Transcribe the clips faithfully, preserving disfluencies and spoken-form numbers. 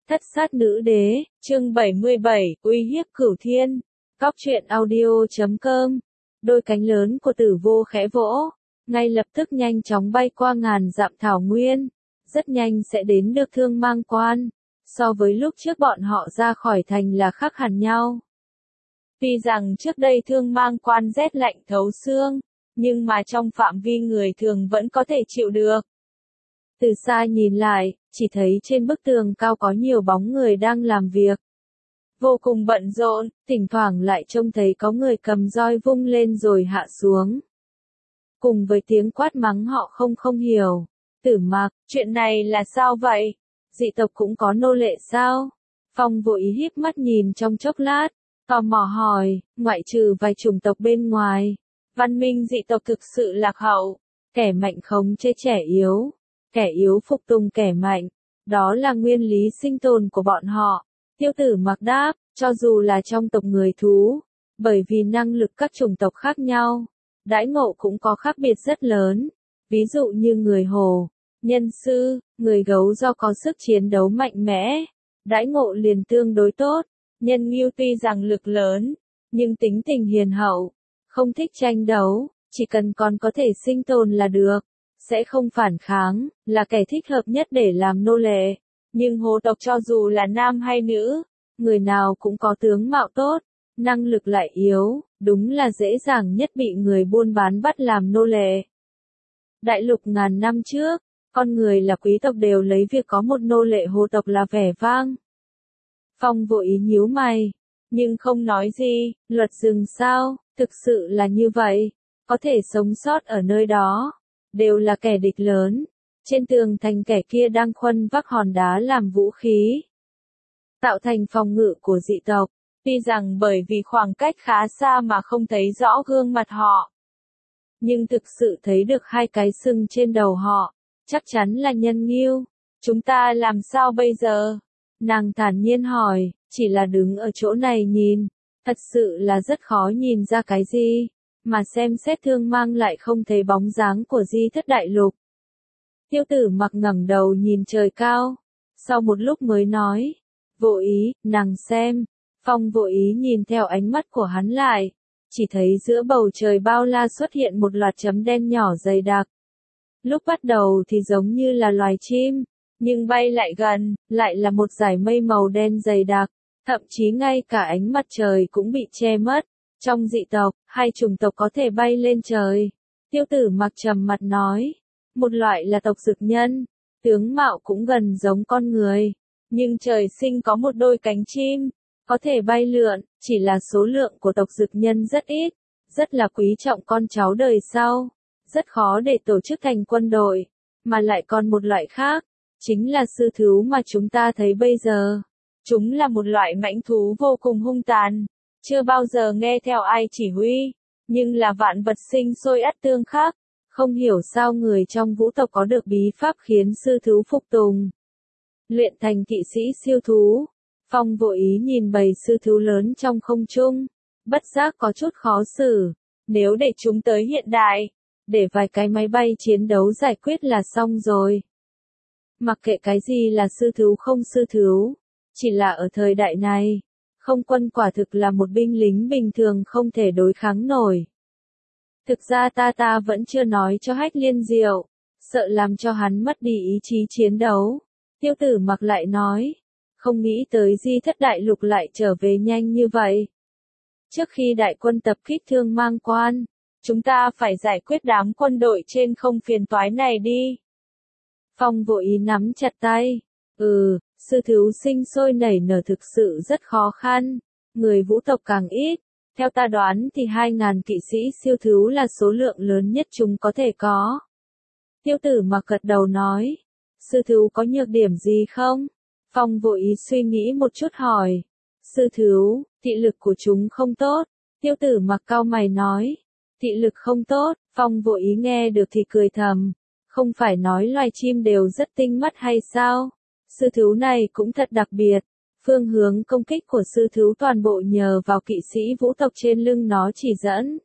Thất sát nữ đế, chương bảy mươi bảy, uy hiếp cửu thiên. Cóc truyện audio chấm com. Đôi cánh lớn của Tử Vô khẽ vỗ, ngay lập tức nhanh chóng bay qua ngàn dặm thảo nguyên, rất nhanh sẽ đến được Thương Mang Quan. So với lúc trước bọn họ ra khỏi thành là khác hẳn nhau. Tuy rằng trước đây Thương Mang Quan rét lạnh thấu xương, nhưng mà trong phạm vi người thường vẫn có thể chịu được. Từ xa nhìn lại, chỉ thấy trên bức tường cao có nhiều bóng người đang làm việc. Vô cùng bận rộn, thỉnh thoảng lại trông thấy có người cầm roi vung lên rồi hạ xuống. Cùng với tiếng quát mắng họ không không hiểu. Tử Mặc, chuyện này là sao vậy? Dị tộc cũng có nô lệ sao? Phong vội híp mắt nhìn trong chốc lát, tò mò hỏi, ngoại trừ vài chủng tộc bên ngoài, văn minh dị tộc thực sự lạc hậu, kẻ mạnh khống chế trẻ yếu, kẻ yếu phục tùng kẻ mạnh, đó là nguyên lý sinh tồn của bọn họ. Tiêu Tử Mặc đáp, cho dù là trong tộc người thú, bởi vì năng lực các chủng tộc khác nhau, đãi ngộ cũng có khác biệt rất lớn. Ví dụ như người hổ, nhân sư, người gấu do có sức chiến đấu mạnh mẽ, đãi ngộ liền tương đối tốt. Nhân ngưu tuy rằng lực lớn, nhưng tính tình hiền hậu, không thích tranh đấu, chỉ cần còn có thể sinh tồn là được, sẽ không phản kháng, là kẻ thích hợp nhất để làm nô lệ. Nhưng hổ tộc cho dù là nam hay nữ, người nào cũng có tướng mạo tốt, năng lực lại yếu, đúng là dễ dàng nhất bị người buôn bán bắt làm nô lệ. Đại lục ngàn năm trước, con người là quý tộc đều lấy việc có một nô lệ hổ tộc là vẻ vang. Phong vội ý nhíu mày, nhưng không nói gì. Luật rừng sao, thực sự là như vậy, có thể sống sót ở nơi đó, đều là kẻ địch lớn. Trên tường thành kẻ kia đang khuân vác hòn đá làm vũ khí, tạo thành phòng ngự của dị tộc. Tuy rằng bởi vì khoảng cách khá xa mà không thấy rõ gương mặt họ, nhưng thực sự thấy được hai cái sừng trên đầu họ, chắc chắn là nhân ngưu. Chúng ta làm sao bây giờ? Nàng thản nhiên hỏi, chỉ là đứng ở chỗ này nhìn, thật sự là rất khó nhìn ra cái gì, mà xem xét Thương Mang lại không thấy bóng dáng của Di Thất Đại Lục. Tiêu Tử Mặc ngẩng đầu nhìn trời cao, sau một lúc mới nói, Vô Ý, nàng xem. Phong Vô Ý nhìn theo ánh mắt của hắn lại, chỉ thấy giữa bầu trời bao la xuất hiện một loạt chấm đen nhỏ dày đặc. Lúc bắt đầu thì giống như là loài chim, nhưng bay lại gần, lại là một dải mây màu đen dày đặc, thậm chí ngay cả ánh mặt trời cũng bị che mất. Trong dị tộc, hai chủng tộc có thể bay lên trời. Tiêu Tử Mặc trầm mặt nói, một loại là tộc dực nhân, tướng mạo cũng gần giống con người, nhưng trời sinh có một đôi cánh chim, có thể bay lượn, chỉ là số lượng của tộc dực nhân rất ít, rất là quý trọng con cháu đời sau, rất khó để tổ chức thành quân đội, mà lại còn một loại khác, chính là sư thú mà chúng ta thấy bây giờ. Chúng là một loại mãnh thú vô cùng hung tàn, chưa bao giờ nghe theo ai chỉ huy, nhưng là vạn vật sinh sôi ắt tương khắc, không hiểu sao người trong vũ tộc có được bí pháp khiến sư thú phục tùng, luyện thành kỵ sĩ siêu thú. Phong Vội Ý nhìn bầy sư thú lớn trong không trung, bất giác có chút khó xử, nếu để chúng tới hiện đại, để vài cái máy bay chiến đấu giải quyết là xong rồi. Mặc kệ cái gì là sư thú không sư thú, chỉ là ở thời đại này, không quân quả thực là một binh lính bình thường không thể đối kháng nổi. Thực ra ta ta vẫn chưa nói cho Hách Liên Diệu, sợ làm cho hắn mất đi ý chí chiến đấu. Tiêu Tử Mặc lại nói, không nghĩ tới Di Thất Đại Lục lại trở về nhanh như vậy. Trước khi đại quân tập kích Thương Mang Quan, chúng ta phải giải quyết đám quân đội trên không phiền toái này đi. Phong Vội Ý nắm chặt tay, ừ, sư thú sinh sôi nảy nở thực sự rất khó khăn, người vũ tộc càng ít, theo ta đoán thì hai ngàn kỵ sĩ siêu thú là số lượng lớn nhất chúng có thể có. Tiêu Tử Mặc gật đầu nói, sư thú có nhược điểm gì không? Phong Vội Ý suy nghĩ một chút hỏi, sư thú, thị lực của chúng không tốt. Tiêu Tử Mặc cau mày nói, thị lực không tốt. Phong Vội Ý nghe được thì cười thầm, không phải nói loài chim đều rất tinh mắt hay sao? Sư thú này cũng thật đặc biệt, phương hướng công kích của sư thú toàn bộ nhờ vào kỵ sĩ vũ tộc trên lưng nó chỉ dẫn.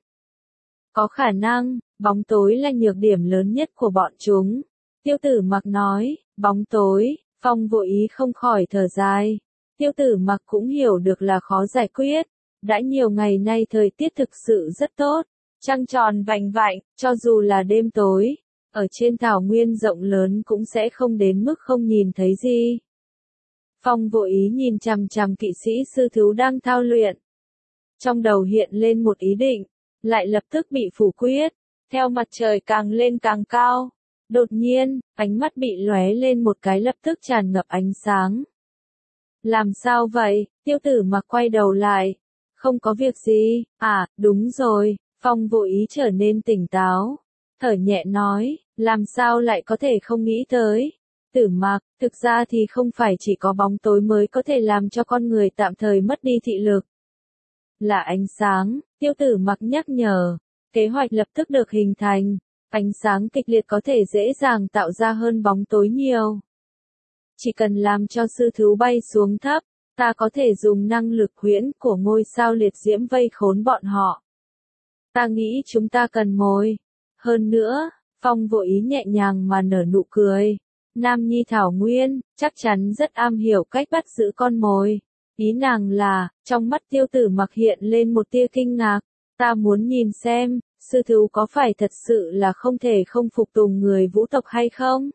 Có khả năng, bóng tối là nhược điểm lớn nhất của bọn chúng. Tiêu Tử Mặc nói, bóng tối. Phong Vô Ý không khỏi thở dài. Tiêu Tử Mặc cũng hiểu được là khó giải quyết. Đã nhiều ngày nay thời tiết thực sự rất tốt. Trăng tròn vành vạnh, cho dù là đêm tối, ở trên thảo nguyên rộng lớn cũng sẽ không đến mức không nhìn thấy gì. Phong Vô Ý nhìn chằm chằm kỵ sĩ sư thú đang thao luyện. Trong đầu hiện lên một ý định, lại lập tức bị phủ quyết. Theo mặt trời càng lên càng cao. Đột nhiên, ánh mắt bị lóe lên một cái lập tức tràn ngập ánh sáng. Làm sao vậy? Tiêu Tử Mặc quay đầu lại. Không có việc gì, à, đúng rồi. Phong Vô Ý trở nên tỉnh táo. Thở nhẹ nói, làm sao lại có thể không nghĩ tới. Tử Mặc, thực ra thì không phải chỉ có bóng tối mới có thể làm cho con người tạm thời mất đi thị lực. Là ánh sáng, Tiêu Tử Mặc nhắc nhở. Kế hoạch lập tức được hình thành. Ánh sáng kịch liệt có thể dễ dàng tạo ra hơn bóng tối nhiều. Chỉ cần làm cho sư thú bay xuống thấp, ta có thể dùng năng lực huyễn của ngôi sao liệt diễm vây khốn bọn họ. Ta nghĩ chúng ta cần mồi. Hơn nữa, Phong Vô Ý nhẹ nhàng mà nở nụ cười. Nam Nhi Thảo Nguyên, chắc chắn rất am hiểu cách bắt giữ con mồi. Ý nàng là, trong mắt Tiêu Tử Mặc hiện lên một tia kinh ngạc. Ta muốn nhìn xem, sư thú có phải thật sự là không thể không phục tùng người vũ tộc hay không?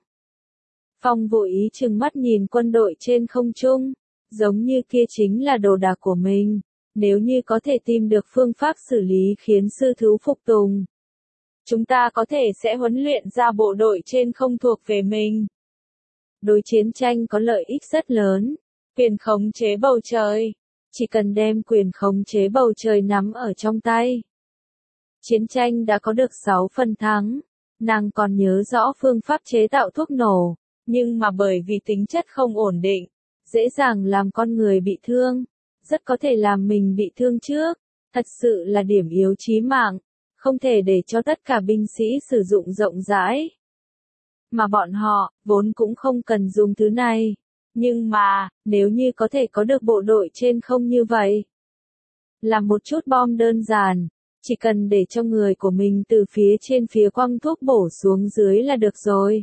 Phong Vô Ý trừng mắt nhìn quân đội trên không trung, giống như kia chính là đồ đạc của mình. Nếu như có thể tìm được phương pháp xử lý khiến sư thú phục tùng, chúng ta có thể sẽ huấn luyện ra bộ đội trên không thuộc về mình. Đối chiến tranh có lợi ích rất lớn, quyền khống chế bầu trời. Chỉ cần đem quyền khống chế bầu trời nắm ở trong tay. Chiến tranh đã có được sáu phần thắng. Nàng còn nhớ rõ phương pháp chế tạo thuốc nổ, nhưng mà bởi vì tính chất không ổn định, dễ dàng làm con người bị thương, rất có thể làm mình bị thương trước, thật sự là điểm yếu chí mạng, không thể để cho tất cả binh sĩ sử dụng rộng rãi. Mà bọn họ, vốn cũng không cần dùng thứ này. Nhưng mà, nếu như có thể có được bộ đội trên không như vậy, làm một chút bom đơn giản, chỉ cần để cho người của mình từ phía trên phía quăng thuốc bổ xuống dưới là được rồi.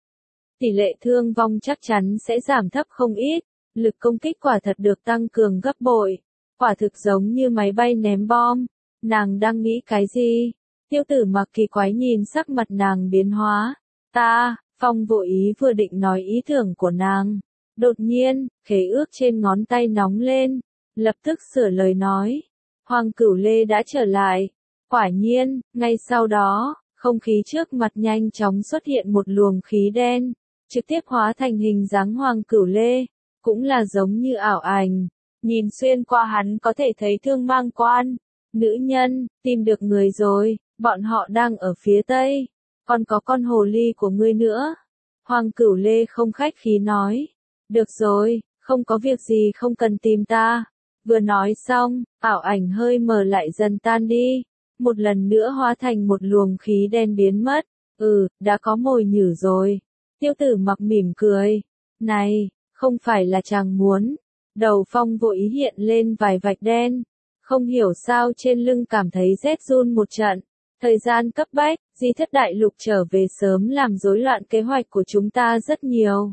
Tỷ lệ thương vong chắc chắn sẽ giảm thấp không ít, lực công kích quả thật được tăng cường gấp bội, quả thực giống như máy bay ném bom. Nàng đang nghĩ cái gì? Tiêu Tử Mặc kỳ quái nhìn sắc mặt nàng biến hóa. Ta, Phong Vô Ý vừa định nói ý tưởng của nàng. Đột nhiên, khế ước trên ngón tay nóng lên, lập tức sửa lời nói. Hoàng Cửu Lê đã trở lại. Quả nhiên, ngay sau đó, không khí trước mặt nhanh chóng xuất hiện một luồng khí đen, trực tiếp hóa thành hình dáng Hoàng Cửu Lê, cũng là giống như ảo ảnh. Nhìn xuyên qua hắn có thể thấy thương mang quan. Nữ nhân, tìm được người rồi, bọn họ đang ở phía tây. Còn có con hồ ly của ngươi nữa. Hoàng Cửu Lê không khách khí nói. Được rồi, không có việc gì không cần tìm ta. Vừa nói xong, ảo ảnh hơi mờ lại dần tan đi. Một lần nữa hóa thành một luồng khí đen biến mất. Ừ, đã có mồi nhử rồi. Tiêu Tử Mặc mỉm cười. Này, không phải là chàng muốn. Đầu Phong Vô Ý hiện lên vài vạch đen. Không hiểu sao trên lưng cảm thấy rét run một trận. Thời gian cấp bách, Di Thất Đại Lục trở về sớm làm rối loạn kế hoạch của chúng ta rất nhiều.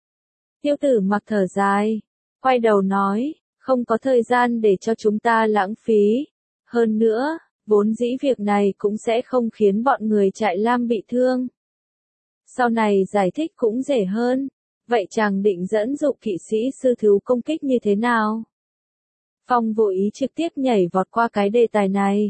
Tiêu Tử Mặc thở dài, quay đầu nói, không có thời gian để cho chúng ta lãng phí. Hơn nữa, vốn dĩ việc này cũng sẽ không khiến bọn người Trại Lam bị thương. Sau này giải thích cũng dễ hơn. Vậy chàng định dẫn dụ kỵ sĩ sư thú công kích như thế nào? Phong Vô Ý trực tiếp nhảy vọt qua cái đề tài này.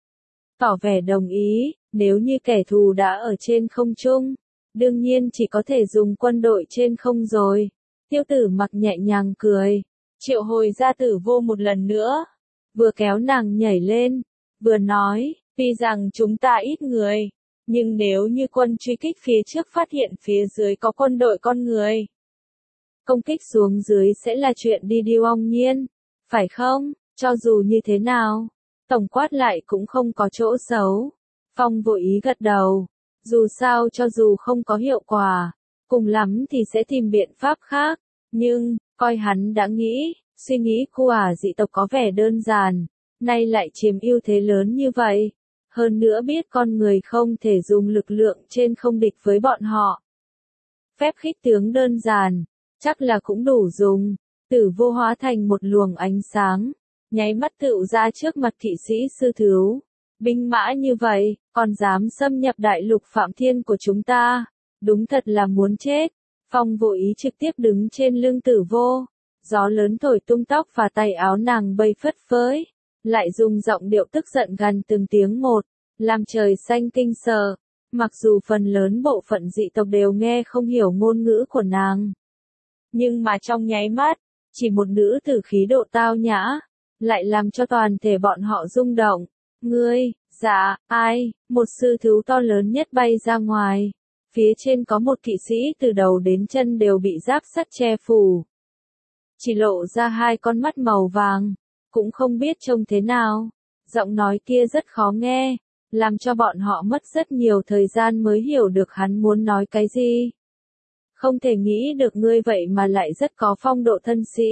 Tỏ vẻ đồng ý, nếu như kẻ thù đã ở trên không trung, đương nhiên chỉ có thể dùng quân đội trên không rồi. Tiêu Tử Mặc nhẹ nhàng cười, triệu hồi ra Tử Vô một lần nữa, vừa kéo nàng nhảy lên, vừa nói, tuy rằng chúng ta ít người, nhưng nếu như quân truy kích phía trước phát hiện phía dưới có quân đội con người, công kích xuống dưới sẽ là chuyện đi điêu ong nhiên, phải không? Cho dù như thế nào, tổng quát lại cũng không có chỗ xấu. Phong Vô Ý gật đầu, dù sao cho dù không có hiệu quả, cùng lắm thì sẽ tìm biện pháp khác, nhưng, coi hắn đã nghĩ, suy nghĩ của ả dị tộc có vẻ đơn giản, nay lại chiếm ưu thế lớn như vậy. Hơn nữa biết con người không thể dùng lực lượng trên không địch với bọn họ. Phép khích tướng đơn giản, chắc là cũng đủ dùng. Tử Vô hóa thành một luồng ánh sáng, nháy mắt tựu ra trước mặt kỵ sĩ sư thiếu. Binh mã như vậy, còn dám xâm nhập đại lục Phạm Thiên của chúng ta, đúng thật là muốn chết. Phong Vô Ý trực tiếp đứng trên lưng Tử Vô, gió lớn thổi tung tóc và tay áo nàng bay phất phới, lại dùng giọng điệu tức giận gần từng tiếng một, làm trời xanh kinh sợ. Mặc dù phần lớn bộ phận dị tộc đều nghe không hiểu ngôn ngữ của nàng, nhưng mà trong nháy mắt, chỉ một nữ tử khí độ tao nhã, lại làm cho toàn thể bọn họ rung động. Ngươi, dạ, ai? Một sư thú to lớn nhất bay ra ngoài. Phía trên có một kỵ sĩ từ đầu đến chân đều bị giáp sắt che phủ, chỉ lộ ra hai con mắt màu vàng, cũng không biết trông thế nào. Giọng nói kia rất khó nghe, làm cho bọn họ mất rất nhiều thời gian mới hiểu được hắn muốn nói cái gì. Không thể nghĩ được ngươi vậy mà lại rất có phong độ thân sĩ.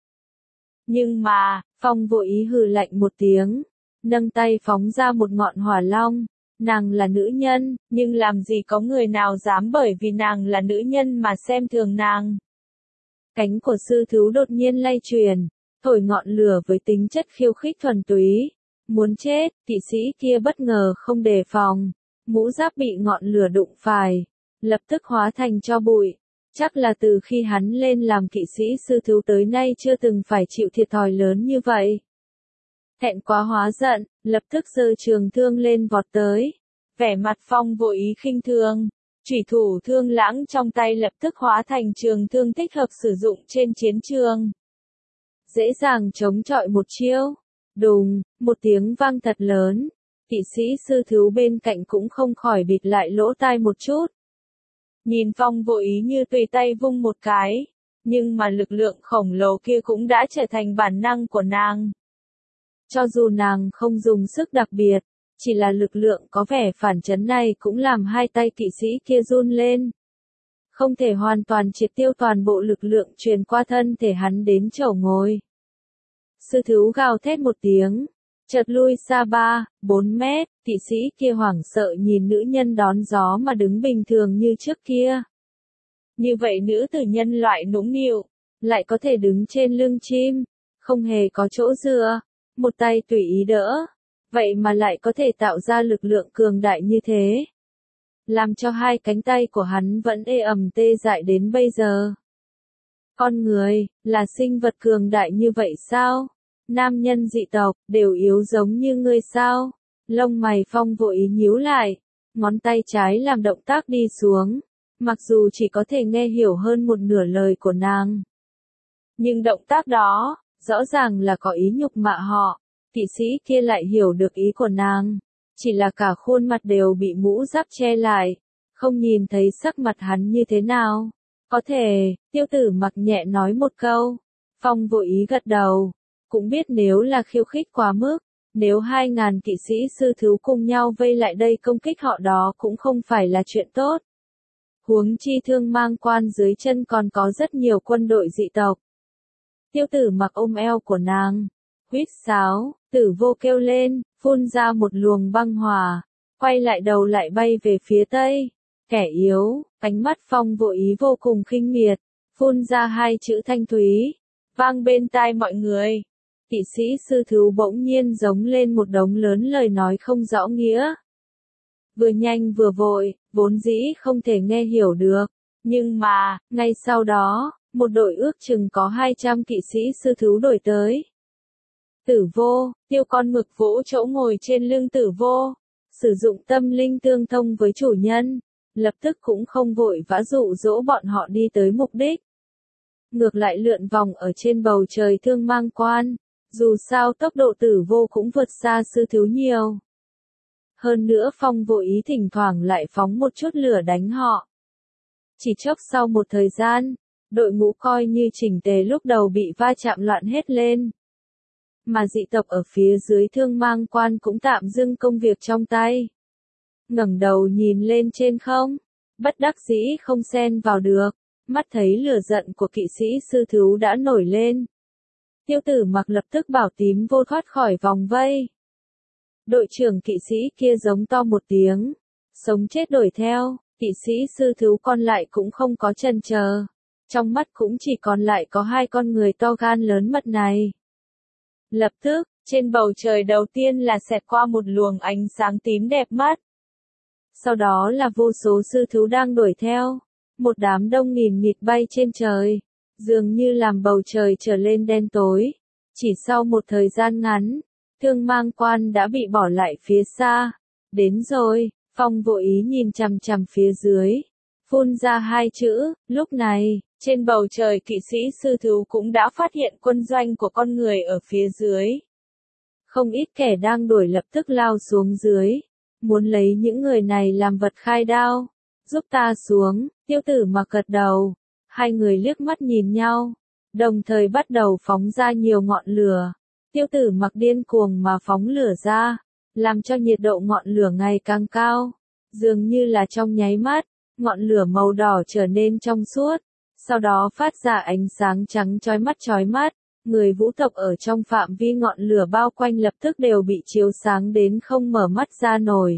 Nhưng mà, Phong Vô Ý hừ lạnh một tiếng, nâng tay phóng ra một ngọn hỏa long. Nàng là nữ nhân, nhưng làm gì có người nào dám bởi vì nàng là nữ nhân mà xem thường nàng. Cánh của sư thú đột nhiên lay chuyển, thổi ngọn lửa với tính chất khiêu khích thuần túy. Muốn chết, kỵ sĩ kia bất ngờ không đề phòng, mũ giáp bị ngọn lửa đụng phải, lập tức hóa thành tro bụi. Chắc là từ khi hắn lên làm kỵ sĩ sư thú tới nay chưa từng phải chịu thiệt thòi lớn như vậy. Thẹn quá hóa giận, lập tức giơ trường thương lên vọt tới. Vẻ mặt Phong Vô Ý khinh thường, chủy thủ thương lãng trong tay lập tức hóa thành trường thương thích hợp sử dụng trên chiến trường. Dễ dàng chống chọi một chiêu. Đùng, một tiếng vang thật lớn. Kỵ sĩ sư thú bên cạnh cũng không khỏi bịt lại lỗ tai một chút. Nhìn Phong Vô Ý như tùy tay vung một cái, nhưng mà lực lượng khổng lồ kia cũng đã trở thành bản năng của nàng. Cho dù nàng không dùng sức đặc biệt, chỉ là lực lượng có vẻ phản chấn này cũng làm hai tay kỵ sĩ kia run lên. Không thể hoàn toàn triệt tiêu toàn bộ lực lượng truyền qua thân thể hắn đến chỗ ngồi. Sư thú gào thét một tiếng, chợt lui xa ba, bốn mét, kỵ sĩ kia hoảng sợ nhìn nữ nhân đón gió mà đứng bình thường như trước kia. Như vậy nữ tử nhân loại nũng nịu, lại có thể đứng trên lưng chim, không hề có chỗ dựa, một tay tùy ý đỡ, vậy mà lại có thể tạo ra lực lượng cường đại như thế. Làm cho hai cánh tay của hắn vẫn ê ẩm tê dại đến bây giờ. Con người, là sinh vật cường đại như vậy sao? Nam nhân dị tộc, đều yếu giống như ngươi sao? Lông mày Phong Vô Ý nhíu lại, ngón tay trái làm động tác đi xuống, mặc dù chỉ có thể nghe hiểu hơn một nửa lời của nàng. Nhưng động tác đó, rõ ràng là có ý nhục mạ họ, kỵ sĩ kia lại hiểu được ý của nàng, chỉ là cả khuôn mặt đều bị mũ giáp che lại, không nhìn thấy sắc mặt hắn như thế nào. Có thể, Tiêu Tử Mặc nhẹ nói một câu, Phong Vô Ý gật đầu, cũng biết nếu là khiêu khích quá mức, nếu hai ngàn kỵ sĩ sư thú cùng nhau vây lại đây công kích họ đó cũng không phải là chuyện tốt. Huống chi Thương Mang Quan dưới chân còn có rất nhiều quân đội dị tộc. Tiêu Tử Mặc ôm eo của nàng, huýt sáo, Tử Vô kêu lên, phun ra một luồng băng hỏa, quay lại đầu lại bay về phía tây. Kẻ yếu, ánh mắt Phong Vô Ý vô cùng khinh miệt, phun ra hai chữ thanh thúy, vang bên tai mọi người. Kỵ sĩ sư thú bỗng nhiên giống lên một đống lớn lời nói không rõ nghĩa. Vừa nhanh vừa vội, vốn dĩ không thể nghe hiểu được, nhưng mà, ngay sau đó, một đội ước chừng có hai trăm kỵ sĩ sư thú đổi tới. Tử Vô, Tiêu con mực vỗ chỗ ngồi trên lưng Tử Vô, sử dụng tâm linh tương thông với chủ nhân, lập tức cũng không vội vã dụ dỗ bọn họ đi tới mục đích. Ngược lại lượn vòng ở trên bầu trời Thương Mang Quan, dù sao tốc độ Tử Vô cũng vượt xa sư thú nhiều. Hơn nữa Phong Vô Ý thỉnh thoảng lại phóng một chút lửa đánh họ. Chỉ chốc sau một thời gian, đội ngũ coi như chỉnh tề lúc đầu bị va chạm loạn hết lên. Mà dị tộc ở phía dưới Thương Mang Quan cũng tạm dừng công việc trong tay. Ngẩng đầu nhìn lên trên không, bất đắc dĩ không xen vào được, mắt thấy lửa giận của kỵ sĩ sư thú đã nổi lên. Tiêu Tử Mặc lập tức bảo Tím Vô thoát khỏi vòng vây. Đội trưởng kỵ sĩ kia giống to một tiếng, sống chết đuổi theo, kỵ sĩ sư thú còn lại cũng không có chần chờ, trong mắt cũng chỉ còn lại có hai con người to gan lớn mật này. Lập tức, trên bầu trời đầu tiên là xẹt qua một luồng ánh sáng tím đẹp mắt. Sau đó là vô số sư thú đang đuổi theo, một đám đông nghìn nghịt bay trên trời, dường như làm bầu trời trở lên đen tối. Chỉ sau một thời gian ngắn, Thương Mang Quan đã bị bỏ lại phía xa. Đến rồi, Phong vội ý nhìn chằm chằm phía dưới, phun ra hai chữ. Lúc này, trên bầu trời kỵ sĩ sư thú cũng đã phát hiện quân doanh của con người ở phía dưới. Không ít kẻ đang đuổi lập tức lao xuống dưới, muốn lấy những người này làm vật khai đao. Giúp ta xuống, Tiêu Tử Mặc gật đầu. Hai người liếc mắt nhìn nhau, đồng thời bắt đầu phóng ra nhiều ngọn lửa. Tiêu Tử Mặc điên cuồng mà phóng lửa ra, làm cho nhiệt độ ngọn lửa ngày càng cao. Dường như là trong nháy mắt, ngọn lửa màu đỏ trở nên trong suốt, sau đó phát ra ánh sáng trắng chói mắt chói mắt. Người vũ tộc ở trong phạm vi ngọn lửa bao quanh lập tức đều bị chiếu sáng đến không mở mắt ra nổi.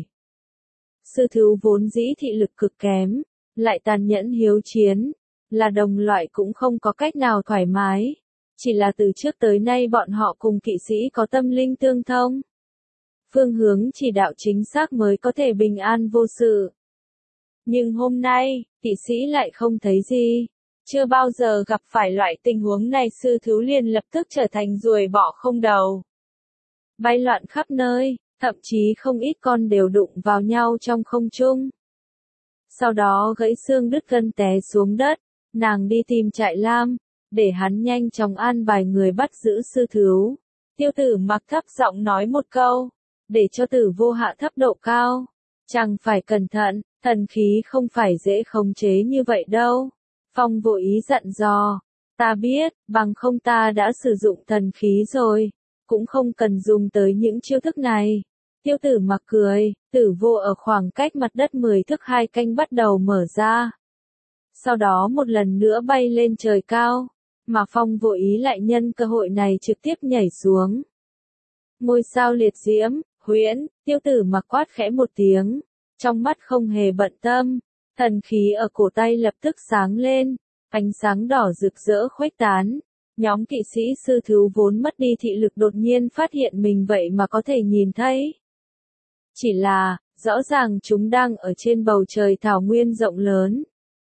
Sư thú vốn dĩ thị lực cực kém, lại tàn nhẫn hiếu chiến, là đồng loại cũng không có cách nào thoải mái. Chỉ là từ trước tới nay bọn họ cùng kỵ sĩ có tâm linh tương thông. Phương hướng chỉ đạo chính xác mới có thể bình an vô sự. Nhưng hôm nay, kỵ sĩ lại không thấy gì. Chưa bao giờ gặp phải loại tình huống này, sư thú liền lập tức trở thành ruồi bọ không đầu. Bay loạn khắp nơi, thậm chí không ít con đều đụng vào nhau trong không trung. Sau đó gãy xương đứt gân té xuống đất, nàng đi tìm Trại Lam, để hắn nhanh chóng an bài người bắt giữ sư thú. Tiêu Tử Mặc thấp giọng nói một câu, để cho Tử Vô hạ thấp độ cao. Chẳng phải cẩn thận, thần khí không phải dễ khống chế như vậy đâu. Phong vội ý dặn dò, ta biết, bằng không ta đã sử dụng thần khí rồi, cũng không cần dùng tới những chiêu thức này. Tiêu Tử Mặc cười, Tử Vô ở khoảng cách mặt đất mười thước hai canh bắt đầu mở ra. Sau đó một lần nữa bay lên trời cao, mà Phong vội ý lại nhân cơ hội này trực tiếp nhảy xuống. Ngôi sao liệt diễm, huyễn, Tiêu Tử Mặc quát khẽ một tiếng, trong mắt không hề bận tâm. Thần khí ở cổ tay lập tức sáng lên, ánh sáng đỏ rực rỡ khuếch tán. Nhóm kỵ sĩ sư thú vốn mất đi thị lực đột nhiên phát hiện mình vậy mà có thể nhìn thấy. Chỉ là, rõ ràng chúng đang ở trên bầu trời thảo nguyên rộng lớn.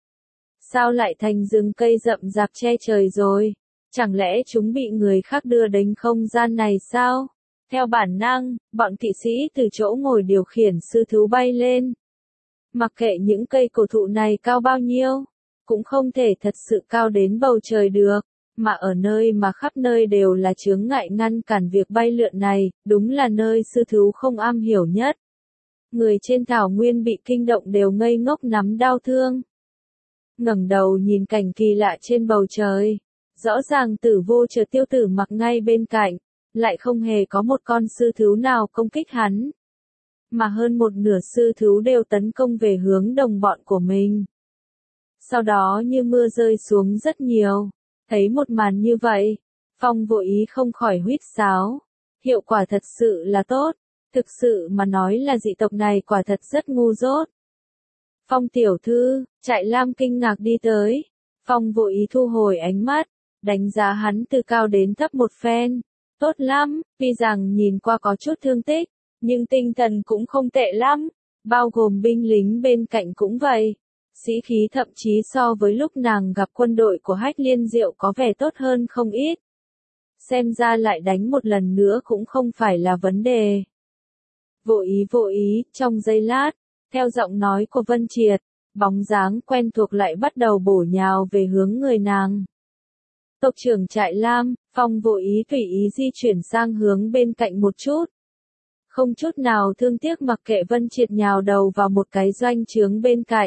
Sao lại thành rừng cây rậm rạp che trời rồi? Chẳng lẽ chúng bị người khác đưa đến không gian này sao? Theo bản năng, bọn kỵ sĩ từ chỗ ngồi điều khiển sư thú bay lên. Mặc kệ những cây cổ thụ này cao bao nhiêu, cũng không thể thật sự cao đến bầu trời được, mà ở nơi mà khắp nơi đều là chướng ngại ngăn cản việc bay lượn này, đúng là nơi sư thú không am hiểu nhất. Người trên thảo nguyên bị kinh động đều ngây ngốc nắm đau thương. Ngẩng đầu nhìn cảnh kỳ lạ trên bầu trời, rõ ràng Tử Vô chờ Tiêu Tử Mặc ngay bên cạnh, lại không hề có một con sư thú nào công kích hắn. Mà hơn một nửa sư thú đều tấn công về hướng đồng bọn của mình. Sau đó như mưa rơi xuống rất nhiều. Thấy một màn như vậy, Phong vội ý không khỏi huýt sáo. Hiệu quả thật sự là tốt. Thực sự mà nói là dị tộc này quả thật rất ngu dốt. Phong tiểu thư, Trại Lam kinh ngạc đi tới. Phong vội ý thu hồi ánh mắt, đánh giá hắn từ cao đến thấp một phen. Tốt lắm, tuy rằng nhìn qua có chút thương tích, nhưng tinh thần cũng không tệ lắm, bao gồm binh lính bên cạnh cũng vậy. Sĩ khí thậm chí so với lúc nàng gặp quân đội của Hách Liên Diệu có vẻ tốt hơn không ít. Xem ra lại đánh một lần nữa cũng không phải là vấn đề. Vô ý vô ý, trong giây lát, theo giọng nói của Vân Triệt, bóng dáng quen thuộc lại bắt đầu bổ nhào về hướng người nàng. Tộc trưởng Trại Lam, Phong vô ý tùy ý di chuyển sang hướng bên cạnh một chút. Không chút nào thương tiếc mặc kệ Vân Triệt nhào đầu vào một cái doanh trướng bên cạnh.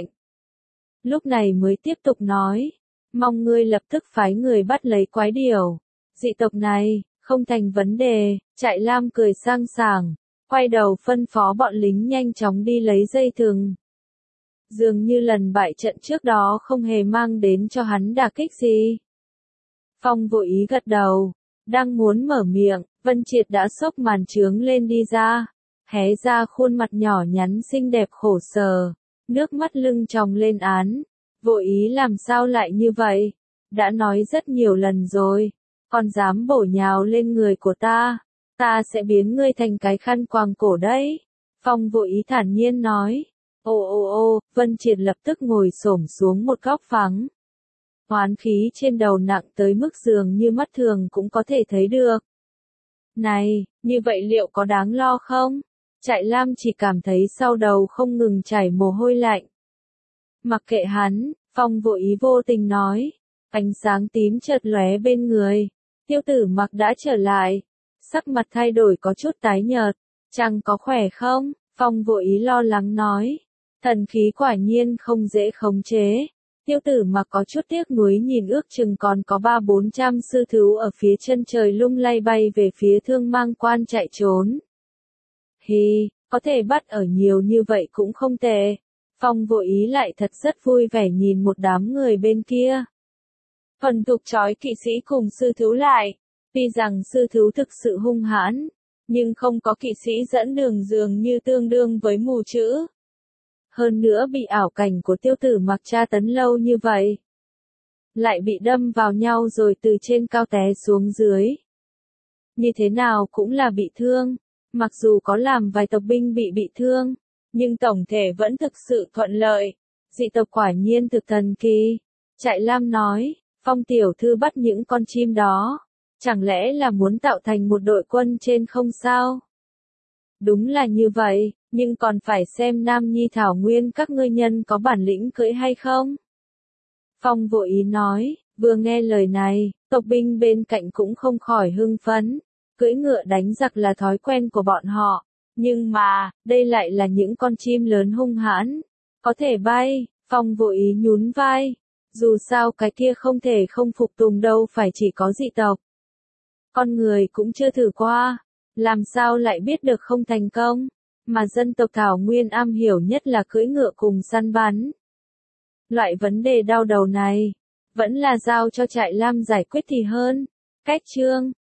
Lúc này mới tiếp tục nói, mong ngươi lập tức phái người bắt lấy quái điểu. Dị tộc này, không thành vấn đề. Trại Lam cười sang sảng, quay đầu phân phó bọn lính nhanh chóng đi lấy dây thừng. Dường như lần bại trận trước đó không hề mang đến cho hắn đả kích gì. Phong vội ý gật đầu, đang muốn mở miệng, Vân Triệt đã xốc màn trướng lên đi ra, hé ra khuôn mặt nhỏ nhắn xinh đẹp khổ sở, nước mắt lưng tròng lên án. Vội ý làm sao lại như vậy? đã nói rất nhiều lần rồi, còn dám bổ nhào lên người của ta, ta sẽ biến ngươi thành cái khăn quàng cổ đấy. Phong Vô Ý thản nhiên nói. Ô ô ô, Vân Triệt lập tức ngồi xổm xuống một góc vắng. Oán khí trên đầu nặng tới mức dường như mắt thường cũng có thể thấy được. Này, như vậy liệu có đáng lo không? Trại Lam chỉ cảm thấy sau đầu không ngừng chảy mồ hôi lạnh. Mặc kệ hắn, Phong Vô Ý vô tình nói. Ánh sáng tím chợt lóe bên người. Tiêu Tử Mặc đã trở lại. Sắc mặt thay đổi có chút tái nhợt. Chàng có khỏe không? Phong Vô Ý lo lắng nói. Thần khí quả nhiên không dễ khống chế. Tiêu Tử Mặc có chút tiếc nuối nhìn ước chừng còn có ba bốn trăm sư thú ở phía chân trời lung lay bay về phía Thương Mang Quan chạy trốn. Hi, có thể bắt ở nhiều như vậy cũng không tệ. Phong Vô Ý lại thật rất vui vẻ nhìn một đám người bên kia. Thuần thục trói kỵ sĩ cùng sư thú lại. Tuy rằng sư thú thực sự hung hãn, nhưng không có kỵ sĩ dẫn đường dường như tương đương với mù chữ. Hơn nữa bị ảo cảnh của Tiêu Tử Mặc tra tấn lâu như vậy. Lại bị đâm vào nhau rồi từ trên cao té xuống dưới. Như thế nào cũng là bị thương. Mặc dù có làm vài tộc binh bị bị thương, nhưng tổng thể vẫn thực sự thuận lợi. Dị tộc quả nhiên thực thần kỳ. Trại Lam nói, Phong tiểu thư bắt những con chim đó. Chẳng lẽ là muốn tạo thành một đội quân trên không sao? Đúng là như vậy, nhưng còn phải xem Nam Nhi Thảo Nguyên các ngươi nhân có bản lĩnh cưỡi hay không? Phong Vô Ý nói, vừa nghe lời này, tộc binh bên cạnh cũng không khỏi hưng phấn. Cưỡi ngựa đánh giặc là thói quen của bọn họ, nhưng mà, đây lại là những con chim lớn hung hãn, có thể bay. Phong Vô Ý nhún vai, dù sao cái kia không thể không phục tùng đâu phải chỉ có dị tộc. Con người cũng chưa thử qua, làm sao lại biết được không thành công, mà dân tộc Thảo Nguyên am hiểu nhất là cưỡi ngựa cùng săn bắn. Loại vấn đề đau đầu này, vẫn là giao cho Trại Lam giải quyết thì hơn. Cách chương